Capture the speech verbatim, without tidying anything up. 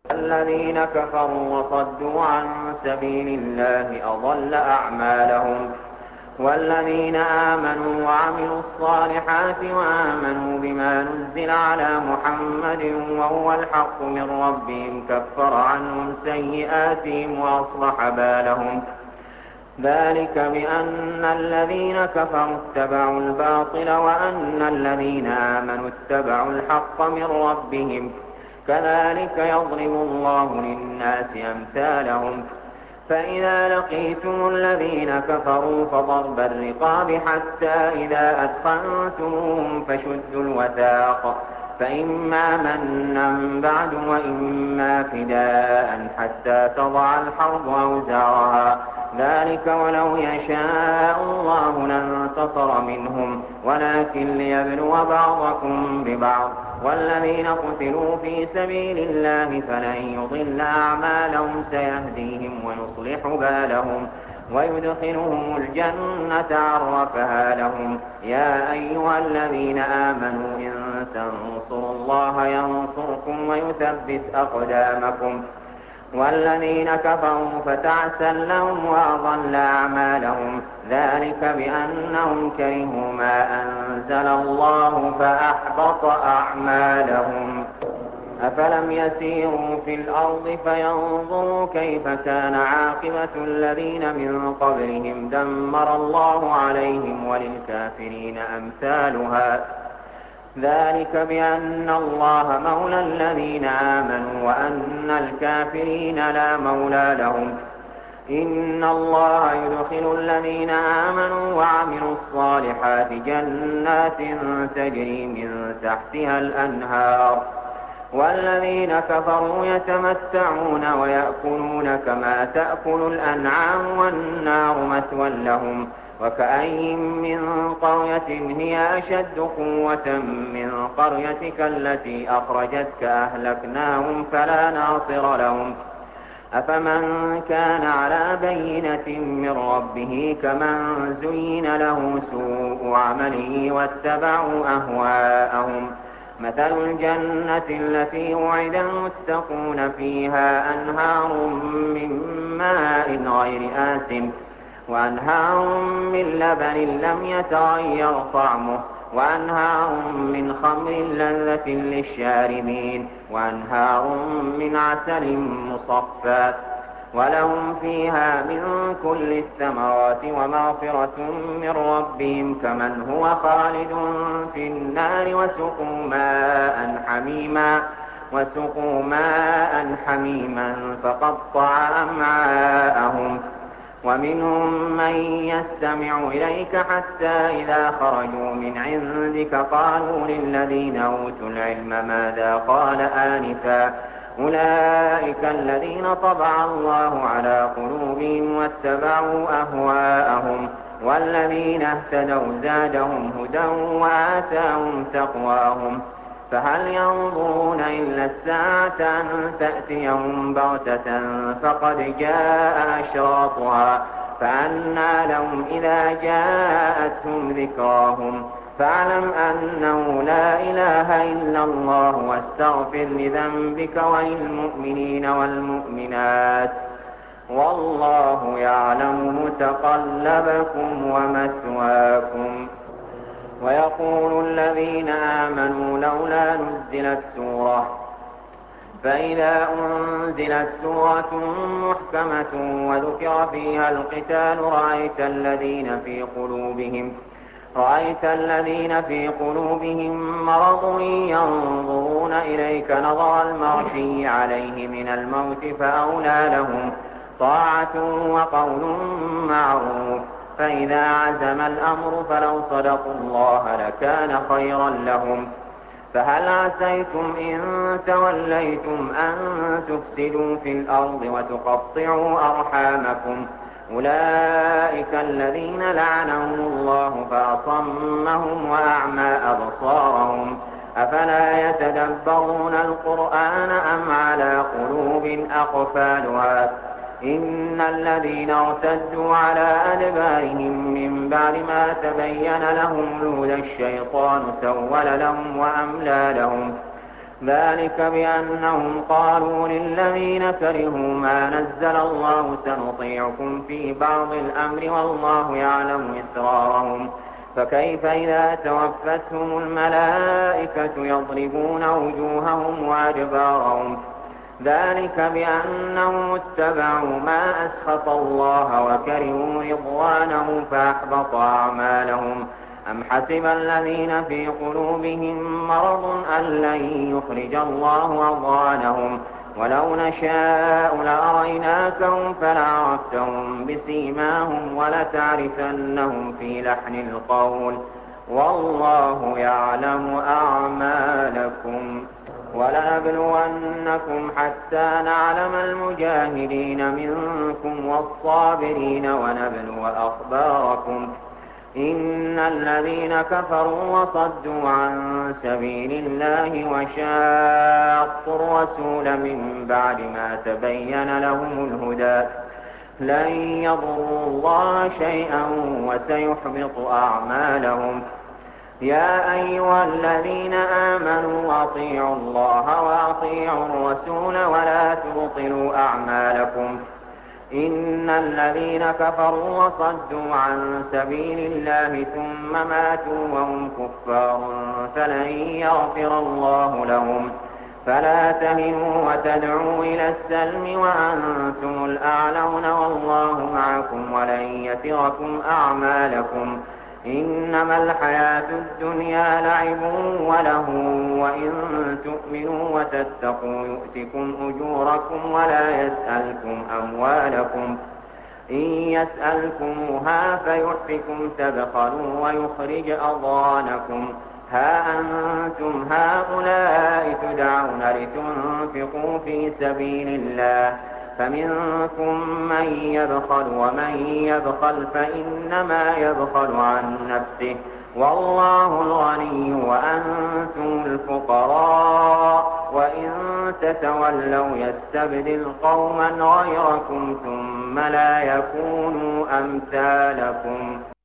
الذين كفروا وصدوا عن سبيل الله أضل أعمالهم. والذين آمنوا وعملوا الصالحات وآمنوا بما نزل على محمد وهو الحق من ربهم كفر عنهم سيئاتهم وأصلح بالهم. ذلك بأن الذين كفروا اتبعوا الباطل وأن الذين آمنوا اتبعوا الحق من ربهم كذلك يضرب الله للناس أمثالهم. فإذا لقيتم الذين كفروا فضرب الرقاب حتى إذا أثخنتموهم فشدوا الوثاق فإما منا بعد وإما فداء حتى تضع الحرب أوزارها. ذلك ولو يشاء الله لانتصر منهم ولكن ليبلو بعضكم ببعض. والذين قتلوا في سبيل الله فلن يضل أعمالهم سيهديهم ويصلح بالهم ويدخلهم الجنة عرفها لهم. يا أيها الذين آمنوا إن تنصروا الله ينصركم ويثبت أقدامكم. والذين كفروا فتعسا لهم وأضل أعمالهم. ذلك بأنهم كرهوا ما أنزل الله فأحبط أعمالهم. أفلم يسيروا في الأرض فينظروا كيف كان عاقبة الذين من قبلهم دمر الله عليهم وللكافرين أمثالها. ذلك بأن الله مولى الذين آمنوا وأن الكافرين لا مولى لهم. إن الله يدخل الذين آمنوا وعملوا الصالحات جنات تجري من تحتها الأنهار والذين كفروا يتمتعون ويأكلون كما تأكل الأنعام والنار مثوى لهم. وكأين من قرية هي أشد قوة من قريتك التي أخرجتك أهلكناهم فلا ناصر لهم. أفمن كان على بينة من ربه كمن زين له سوء عمله واتبعوا أهواءهم. مثل الجنة التي وعد المتقون فيها أنهار من ماء غير آسن وأنهار من لبن لم يتغير طعمه وأنهار من خمر لذة للشاربين وأنهار من عسل مصفى ولهم فيها من كل الثمرات ومغفرة من ربهم كمن هو خالد في النار وسقوا ماء حميما وسقوا ماء حميما فقطع أمعاءهم. ومنهم من يستمع إليك حتى إذا خرجوا من عندك قالوا للذين أوتوا العلم ماذا قال آنفا أولئك الذين طبع الله على قلوبهم واتبعوا أهواءهم. والذين اهتدوا زادهم هدى وآتاهم تقواهم. فهل ينظرون إلا الساعة أن تأتيهم بغتة فقد جاء أشراطها فأنى لهم إذا جاءتهم ذكراهم. فاعلم أنه لا إله إلا الله واستغفر لذنبك وللمؤمنين والمؤمنات والله يعلم متقلبكم ومثواكم. ويقول الذين آمنوا لولا نزلت سورة فإذا أنزلت سورة محكمة وذكر فيها القتال رأيت الذين في قلوبهم رأيت الذين في قلوبهم مرض ينظرون إليك نظر المغشي عليه من الموت فأولى لهم طاعة وقول معروف. فإذا عزم الأمر فلو صدقوا الله لكان خيرا لهم. فهل عسيتم إن توليتم أن تفسدوا في الأرض وتقطعوا أرحامكم أولئك الذين لعنهم الله فأصمهم وأعمى أبصارهم. أفلا يتدبرون القرآن أم على قلوب أقفالها. إن الذين ارتدوا على أدبارهم من بعد ما تبين لهم الهدى الشيطان سول لهم وأملى لهم ذلك بأنهم قالوا للذين كرهوا ما نزل الله سنطيعكم في بعض الأمر والله يعلم إسرارهم فكيف إذا توفتهم الملائكة يضربون وجوههم وأدبارهم ذلك بأنهم اتبعوا ما أسخط الله وكرهوا رضوانه فأحبط أعمالهم أم حسب الذين في قلوبهم مرض أن لن يخرج الله أضغانهم ولو نشاء لأريناكهم فلعرفتهم بسيماهم ولتعرفنهم في لحن القول والله يعلم أعمالكم ولنبلونكم حتى نعلم المجاهدين منكم والصابرين ونبلو أخباركم إن الذين كفروا وصدوا عن سبيل الله وشاقوا الرسول من بعد ما تبين لهم الهدى لن يضروا الله شيئا وسيحبط أعمالهم يا أيها الذين آمنوا أطيعوا الله وأطيعوا الرسول ولا تبطلوا أعمالكم إن الذين كفروا وصدوا عن سبيل الله ثم ماتوا وهم كفار فلن يغفر الله لهم فلا تهنوا وتدعوا إلى السلم وأنتم الأعلون والله معكم ولن يتركم أعمالكم إنما الحياة الدنيا لعب وله وإن تؤمنوا وتتقوا يؤتكم أجوركم ولا يسألكم أموالكم إن يسألكموها فيحفكم تبخلوا ويخرج أضغانكم ها أنتم هؤلاء تدعون لتنفقوا في سبيل الله فمنكم من يبخل ومن يبخل فإنما يبخل عن نفسه والله الغني وأنتم الفقراء وإن تتولوا يستبدل قوما غيركم ثم لا يكونوا أمثالكم